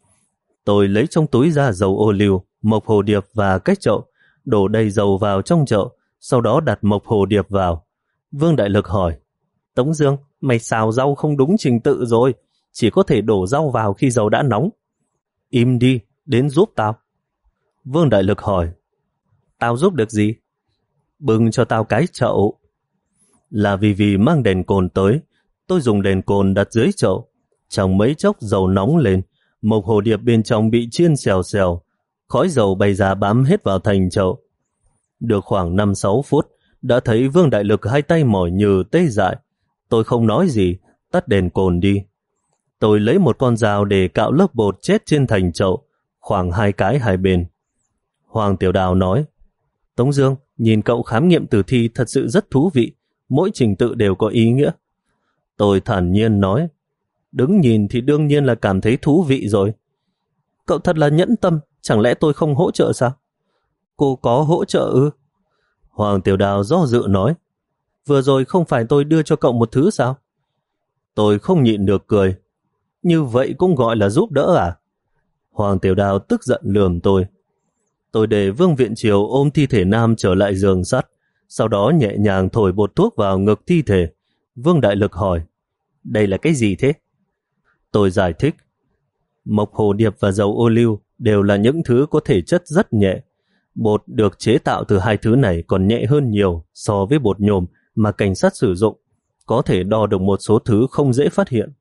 [SPEAKER 1] Tôi lấy trong túi ra dầu ô liu, mộc hồ điệp và cách chậu, đổ đầy dầu vào trong chậu, sau đó đặt mộc hồ điệp vào. Vương Đại Lực hỏi, Tống Dương, mày xào rau không đúng trình tự rồi, chỉ có thể đổ rau vào khi dầu đã nóng. Im đi, đến giúp tao. Vương Đại Lực hỏi, tao giúp được gì? Bưng cho tao cái chậu. Là vì vì mang đèn cồn tới, tôi dùng đèn cồn đặt dưới chậu. Trong mấy chốc dầu nóng lên, mộc hồ điệp bên trong bị chiên xèo xèo, khói dầu bay ra bám hết vào thành chậu. Được khoảng năm sáu phút, đã thấy Vương Đại Lực hai tay mỏi nhừ tê dại. Tôi không nói gì, tắt đèn cồn đi. Tôi lấy một con dao để cạo lớp bột chết trên thành chậu, khoảng hai cái hai bên. Hoàng Tiểu Đào nói, Tống Dương, nhìn cậu khám nghiệm tử thi thật sự rất thú vị, mỗi trình tự đều có ý nghĩa. Tôi thản nhiên nói, đứng nhìn thì đương nhiên là cảm thấy thú vị rồi. Cậu thật là nhẫn tâm, chẳng lẽ tôi không hỗ trợ sao? Cô có hỗ trợ ư? Hoàng Tiểu Đào do dự nói, vừa rồi không phải tôi đưa cho cậu một thứ sao? Tôi không nhịn được cười, như vậy cũng gọi là giúp đỡ à? Hoàng Tiểu Đào tức giận lườm tôi. Tôi để Vương Viện Triều ôm thi thể nam trở lại giường sắt, sau đó nhẹ nhàng thổi bột thuốc vào ngực thi thể. Vương Đại Lực hỏi, đây là cái gì thế? Tôi giải thích, mộc hồ điệp và dầu ô liu đều là những thứ có thể chất rất nhẹ. Bột được chế tạo từ hai thứ này còn nhẹ hơn nhiều so với bột nhôm mà cảnh sát sử dụng, có thể đo được một số thứ không dễ phát hiện.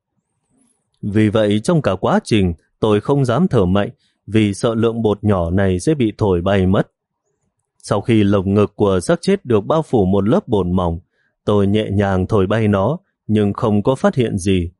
[SPEAKER 1] Vì vậy trong cả quá trình tôi không dám thở mạnh, vì sợ lượng bột nhỏ này sẽ bị thổi bay mất. Sau khi lồng ngực của xác chết được bao phủ một lớp bột mỏng, tôi nhẹ nhàng thổi bay nó, nhưng không có phát hiện gì.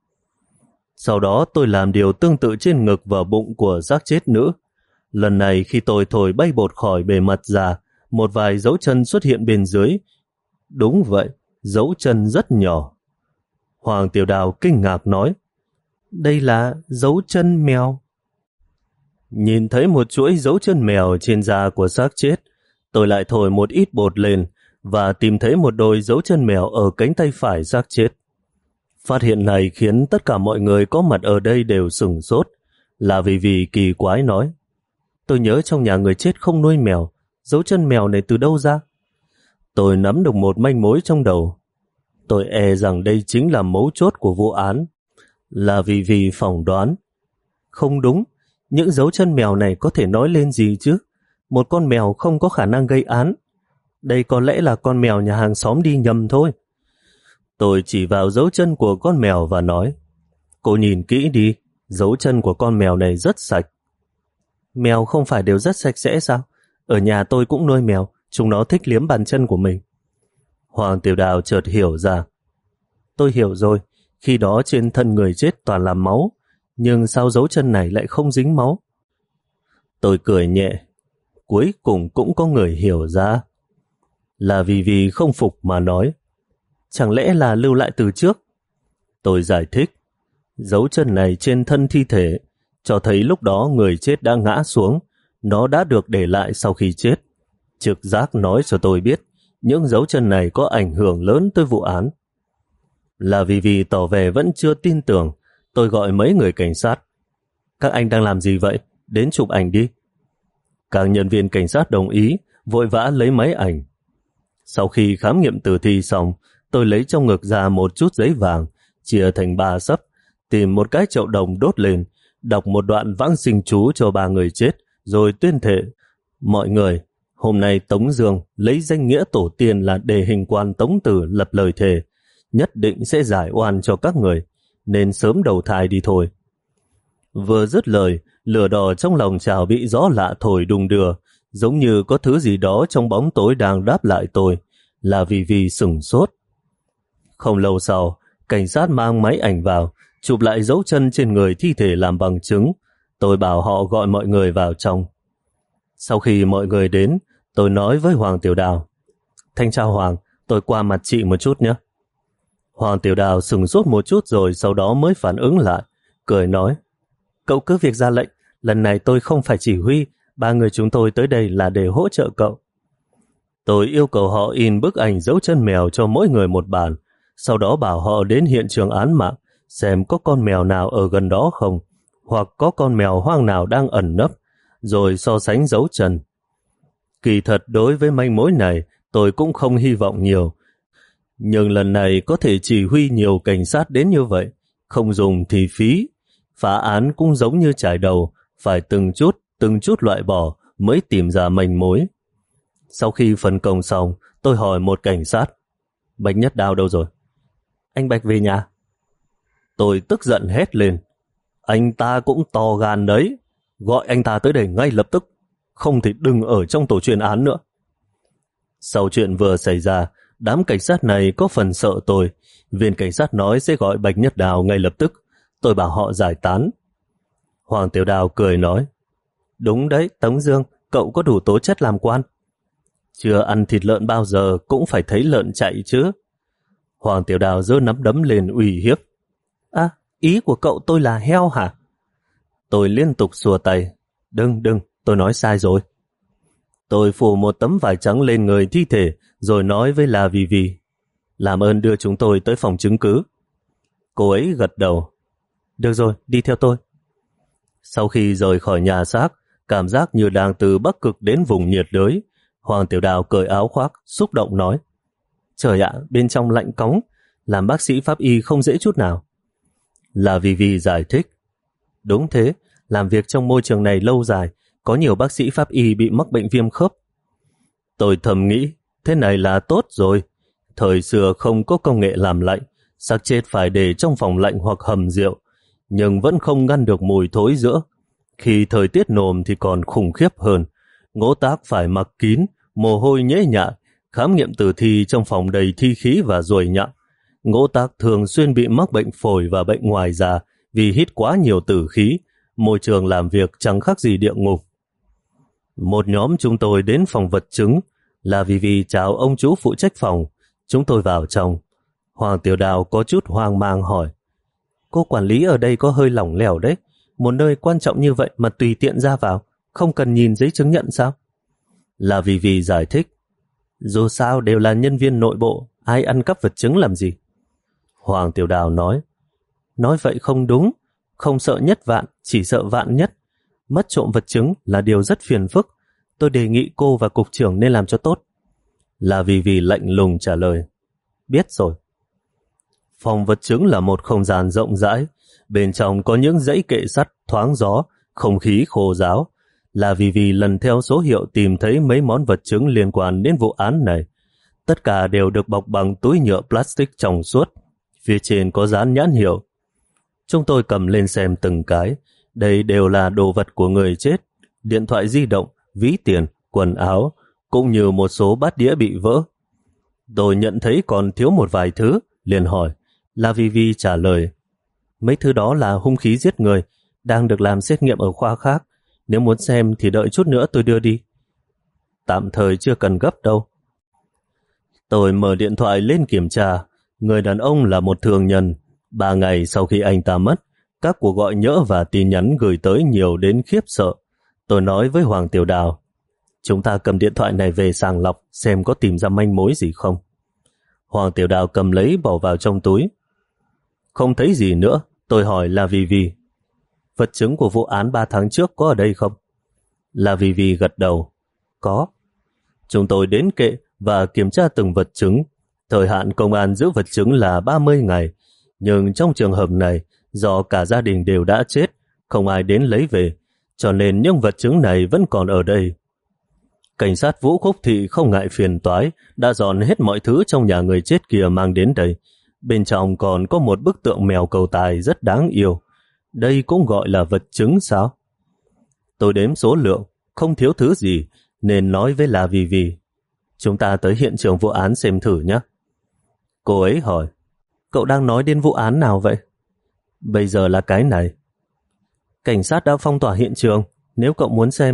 [SPEAKER 1] Sau đó tôi làm điều tương tự trên ngực và bụng của xác chết nữ. Lần này khi tôi thổi bay bột khỏi bề mặt da, một vài dấu chân xuất hiện bên dưới. Đúng vậy, dấu chân rất nhỏ. Hoàng Tiểu Đào kinh ngạc nói, đây là dấu chân mèo. Nhìn thấy một chuỗi dấu chân mèo trên da của xác chết, tôi lại thổi một ít bột lên và tìm thấy một đôi dấu chân mèo ở cánh tay phải xác chết. Phát hiện này khiến tất cả mọi người có mặt ở đây đều sửng sốt. Là vì vì kỳ quái nói: tôi nhớ trong nhà người chết không nuôi mèo, dấu chân mèo này từ đâu ra? Tôi nắm được một manh mối trong đầu. Tôi e rằng đây chính là mấu chốt của vụ án. Là vì vì phỏng đoán. Không đúng, những dấu chân mèo này có thể nói lên gì chứ? Một con mèo không có khả năng gây án. Đây có lẽ là con mèo nhà hàng xóm đi nhầm thôi. Tôi chỉ vào dấu chân của con mèo và nói: cô nhìn kỹ đi, dấu chân của con mèo này rất sạch. Mèo không phải đều rất sạch sẽ sao? Ở nhà tôi cũng nuôi mèo, chúng nó thích liếm bàn chân của mình. Hoàng Tiểu Đào chợt hiểu ra. Tôi hiểu rồi, khi đó trên thân người chết toàn là máu, nhưng sao dấu chân này lại không dính máu? Tôi cười nhẹ. Cuối cùng cũng có người hiểu ra. Là vì vì không phục mà nói: chẳng lẽ là lưu lại từ trước? Tôi giải thích: dấu chân này trên thân thi thể cho thấy lúc đó người chết đã ngã xuống, nó đã được để lại sau khi chết. Trực giác nói cho tôi biết những dấu chân này có ảnh hưởng lớn tới vụ án. Là vì vì tỏ vẻ vẫn chưa tin tưởng, tôi gọi mấy người cảnh sát. Các anh đang làm gì vậy? Đến chụp ảnh đi. Các nhân viên cảnh sát đồng ý, vội vã lấy máy ảnh. Sau khi khám nghiệm tử thi xong, tôi lấy trong ngực ra một chút giấy vàng, chia thành ba xấp, tìm một cái chậu đồng đốt lên, đọc một đoạn vãng sinh chú cho ba người chết, rồi tuyên thệ: mọi người, hôm nay Tống Dương lấy danh nghĩa tổ tiên là đề hình quan Tống Tử lập lời thề, nhất định sẽ giải oan cho các người, nên sớm đầu thai đi thôi. Vừa dứt lời, lửa đỏ trong lòng Trào bị gió lạ thổi đùng đưa, giống như có thứ gì đó trong bóng tối đang đáp lại tôi. Là vì vì sửng sốt. Không lâu sau, cảnh sát mang máy ảnh vào, chụp lại dấu chân trên người thi thể làm bằng chứng. Tôi bảo họ gọi mọi người vào trong. Sau khi mọi người đến, tôi nói với Hoàng Tiểu Đào: thanh tra Hoàng, tôi qua mặt chị một chút nhé. Hoàng Tiểu Đào sửng sốt một chút rồi sau đó mới phản ứng lại, cười nói: cậu cứ việc ra lệnh, lần này tôi không phải chỉ huy, ba người chúng tôi tới đây là để hỗ trợ cậu. Tôi yêu cầu họ in bức ảnh dấu chân mèo cho mỗi người một bản, sau đó bảo họ đến hiện trường án mạng, xem có con mèo nào ở gần đó không, hoặc có con mèo hoang nào đang ẩn nấp, rồi so sánh dấu chân. Kỳ thật đối với manh mối này, tôi cũng không hy vọng nhiều. Nhưng lần này có thể chỉ huy nhiều cảnh sát đến như vậy, không dùng thì phí. Phá án cũng giống như trải đầu, phải từng chút, từng chút loại bỏ mới tìm ra manh mối. Sau khi phân công xong, tôi hỏi một cảnh sát: Bạch Nhất Đao đâu rồi? Anh Bạch về nhà. Tôi tức giận hét lên: anh ta cũng to gan đấy, gọi anh ta tới đây ngay lập tức, không thể đừng ở trong tổ chuyên án nữa. Sau chuyện vừa xảy ra, đám cảnh sát này có phần sợ tôi. Viên cảnh sát nói sẽ gọi Bạch Nhất Đao ngay lập tức. Tôi bảo họ giải tán. Hoàng Tiểu Đào cười nói: đúng đấy Tống Dương, cậu có đủ tố chất làm quan. Chưa ăn thịt lợn bao giờ cũng phải thấy lợn chạy chứ. Hoàng Tiểu Đào giơ nắm đấm lên uy hiếp. À, ý của cậu tôi là heo hả? Tôi liên tục xua tay: đừng đừng, tôi nói sai rồi. Tôi phủ một tấm vải trắng lên người thi thể, rồi nói với La Vi Vi: làm ơn đưa chúng tôi tới phòng chứng cứ. Cô ấy gật đầu: được rồi, đi theo tôi. Sau khi rời khỏi nhà xác, cảm giác như đang từ Bắc Cực đến vùng nhiệt đới. Hoàng Tiểu Đào cởi áo khoác, xúc động nói: trời ạ, bên trong lạnh cóng, làm bác sĩ pháp y không dễ chút nào. La Vi Vi giải thích: đúng thế, làm việc trong môi trường này lâu dài, có nhiều bác sĩ pháp y bị mắc bệnh viêm khớp. Tôi thầm nghĩ, thế này là tốt rồi. Thời xưa không có công nghệ làm lạnh, xác chết phải để trong phòng lạnh hoặc hầm rượu, nhưng vẫn không ngăn được mùi thối rữa. Khi thời tiết nồm thì còn khủng khiếp hơn. Ngỗ Tác phải mặc kín, mồ hôi nhễ nhại, khám nghiệm tử thi trong phòng đầy thi khí và ruồi nhặng. Ngỗ Tác thường xuyên bị mắc bệnh phổi và bệnh ngoài da vì hít quá nhiều tử khí. Môi trường làm việc chẳng khác gì địa ngục. Một nhóm chúng tôi đến phòng vật chứng. La Vi Vi chào ông chú phụ trách phòng. Chúng tôi vào trong. Hoàng Tiểu Đào có chút hoang mang hỏi: cô quản lý ở đây có hơi lỏng lẻo đấy, Một nơi quan trọng như vậy mà tùy tiện ra vào, không cần nhìn giấy chứng nhận sao? Là vì vì giải thích. Dù sao đều là nhân viên nội bộ, ai ăn cắp vật chứng làm gì? Hoàng Tiểu Đào nói. Nói vậy không đúng, không sợ nhất vạn, chỉ sợ vạn nhất. Mất trộm vật chứng là điều rất phiền phức. Tôi đề nghị cô và cục trưởng nên làm cho tốt. Là vì vì lạnh lùng trả lời. Biết rồi. Phòng vật chứng là một không gian rộng rãi, bên trong có những dãy kệ sắt thoáng gió, không khí khô ráo. Là vì vì lần theo số hiệu tìm thấy mấy món vật chứng liên quan đến vụ án này. Tất cả đều được bọc bằng túi nhựa plastic trong suốt, phía trên có dán nhãn hiệu. Chúng tôi cầm lên xem từng cái, đây đều là đồ vật của người chết, điện thoại di động, ví tiền, quần áo, cũng như một số bát đĩa bị vỡ. Tôi nhận thấy còn thiếu một vài thứ, liền hỏi. La Vi Vi trả lời, mấy thứ đó là hung khí giết người, đang được làm xét nghiệm ở khoa khác. Nếu muốn xem thì đợi chút nữa tôi đưa đi. Tạm thời chưa cần gấp đâu. Tôi mở điện thoại lên kiểm tra. Người đàn ông là một thương nhân. Ba ngày sau khi anh ta mất, các cuộc gọi nhỡ và tin nhắn gửi tới nhiều đến khiếp sợ. Tôi nói với Hoàng Tiểu Đào, chúng ta cầm điện thoại này về sàng lọc xem có tìm ra manh mối gì không. Hoàng Tiểu Đào cầm lấy bỏ vào trong túi. Không thấy gì nữa. Tôi hỏi là vì vì vật chứng của vụ án ba tháng trước có ở đây không? Là vì vì gật đầu. Có. Chúng tôi đến kệ và kiểm tra từng vật chứng. Thời hạn công an giữ vật chứng là ba mươi ngày. Nhưng trong trường hợp này, do cả gia đình đều đã chết, không ai đến lấy về, cho nên những vật chứng này vẫn còn ở đây. Cảnh sát Vũ Khúc Thị không ngại phiền toái, đã dọn hết mọi thứ trong nhà người chết kia mang đến đây. Bên trong còn có một bức tượng mèo cầu tài rất đáng yêu. Đây cũng gọi là vật chứng sao? Tôi đếm số lượng, không thiếu thứ gì, nên nói với La Vi Vi. Chúng ta tới hiện trường vụ án xem thử nhé. Cô ấy hỏi, cậu đang nói đến vụ án nào vậy? Bây giờ là cái này. Cảnh sát đã phong tỏa hiện trường, nếu cậu muốn xem.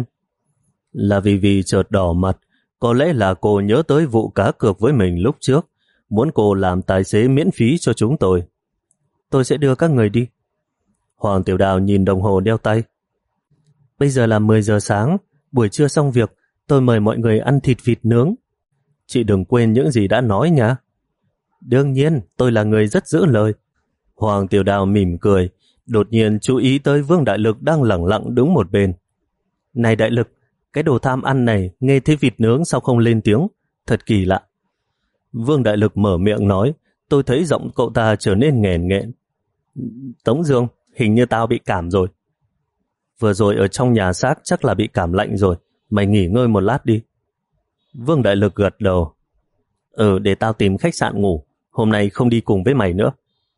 [SPEAKER 1] La Vi Vi chợt đỏ mặt, có lẽ là cô nhớ tới vụ cá cược với mình lúc trước, muốn cô làm tài xế miễn phí cho chúng tôi. Tôi sẽ đưa các người đi. Hoàng Tiểu Đào nhìn đồng hồ đeo tay. Bây giờ là mười giờ sáng, buổi trưa xong việc, tôi mời mọi người ăn thịt vịt nướng. Chị đừng quên những gì đã nói nha. Đương nhiên, tôi là người rất giữ lời. Hoàng Tiểu Đào mỉm cười, đột nhiên chú ý tới Vương Đại Lực đang lẳng lặng đứng một bên. Này Đại Lực, cái đồ tham ăn này nghe thấy vịt nướng sao không lên tiếng? Thật kỳ lạ. Vương Đại Lực mở miệng nói, tôi thấy giọng cậu ta trở nên nghẹn nghẹn. Tống Dương, hình như tao bị cảm rồi. Vừa rồi ở trong nhà xác chắc là bị cảm lạnh rồi, mày nghỉ ngơi một lát đi. Vương Đại Lực gật đầu. Ừ, để tao tìm khách sạn ngủ, hôm nay không đi cùng với mày nữa.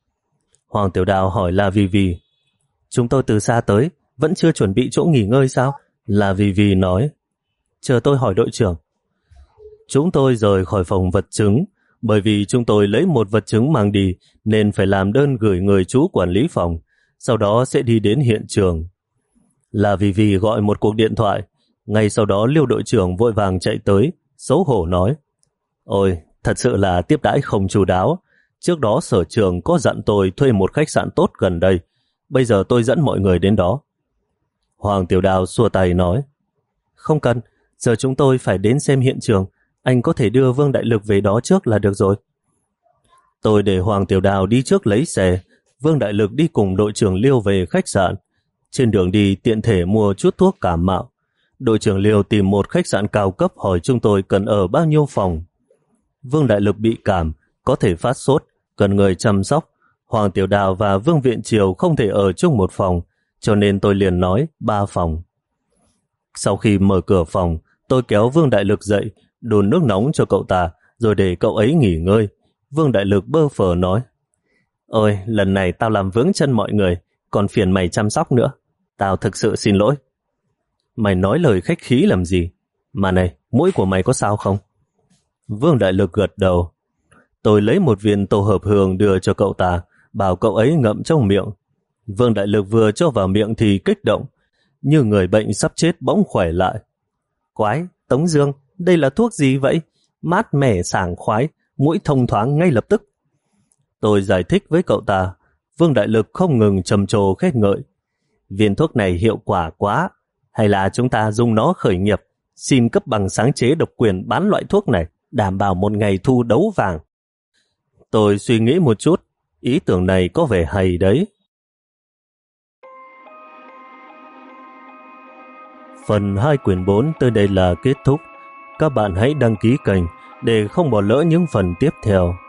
[SPEAKER 1] Hoàng Tiểu Đào hỏi La Vi Vi, chúng tôi từ xa tới, vẫn chưa chuẩn bị chỗ nghỉ ngơi sao? La Vi Vi nói, chờ tôi hỏi đội trưởng. Chúng tôi rời khỏi phòng vật chứng, bởi vì chúng tôi lấy một vật chứng mang đi nên phải làm đơn gửi người chú quản lý phòng, sau đó sẽ đi đến hiện trường. La Vi Vi gọi một cuộc điện thoại, ngay sau đó Liêu đội trưởng vội vàng chạy tới, xấu hổ nói, ôi, thật sự là tiếp đãi không chu đáo. Trước đó sở trường có dặn tôi thuê một khách sạn tốt gần đây, bây giờ tôi dẫn mọi người đến đó. Hoàng Tiểu Đào xua tay nói, không cần, giờ chúng tôi phải đến xem hiện trường, anh có thể đưa Vương Đại Lực về đó trước là được rồi. Tôi để Hoàng Tiểu Đào đi trước lấy xe, Vương Đại Lực đi cùng đội trưởng Liêu về khách sạn. Trên đường đi tiện thể mua chút thuốc cảm mạo. Đội trưởng Liêu tìm một khách sạn cao cấp hỏi chúng tôi cần ở bao nhiêu phòng. Vương Đại Lực bị cảm, có thể phát sốt, cần người chăm sóc. Hoàng Tiểu Đào và Vương Viện Triều không thể ở chung một phòng, cho nên tôi liền nói ba phòng. Sau khi mở cửa phòng, tôi kéo Vương Đại Lực dậy, đun nước nóng cho cậu ta, rồi để cậu ấy nghỉ ngơi. Vương Đại Lực bơ phờ nói, ôi, lần này tao làm vướng chân mọi người, còn phiền mày chăm sóc nữa. Tao thực sự xin lỗi. Mày nói lời khách khí làm gì? Mà này, mũi của mày có sao không? Vương Đại Lực gật đầu. Tôi lấy một viên tổ hợp hương đưa cho cậu ta, bảo cậu ấy ngậm trong miệng. Vương Đại Lực vừa cho vào miệng thì kích động, như người bệnh sắp chết bỗng khỏe lại. Quái, Tống Dương, đây là thuốc gì vậy? Mát mẻ sảng khoái, mũi thông thoáng ngay lập tức. Tôi giải thích với cậu ta. Vương Đại Lực không ngừng trầm trồ khen ngợi. viên thuốc này hiệu quả quá, hay là chúng ta dùng nó khởi nghiệp, xin cấp bằng sáng chế độc quyền bán loại thuốc này, đảm bảo một ngày thu đấu vàng. Tôi suy nghĩ một chút, ý tưởng này có vẻ hay đấy. Phần hai quyển bốn tới đây là kết thúc. Các bạn hãy đăng ký kênh để không bỏ lỡ những phần tiếp theo.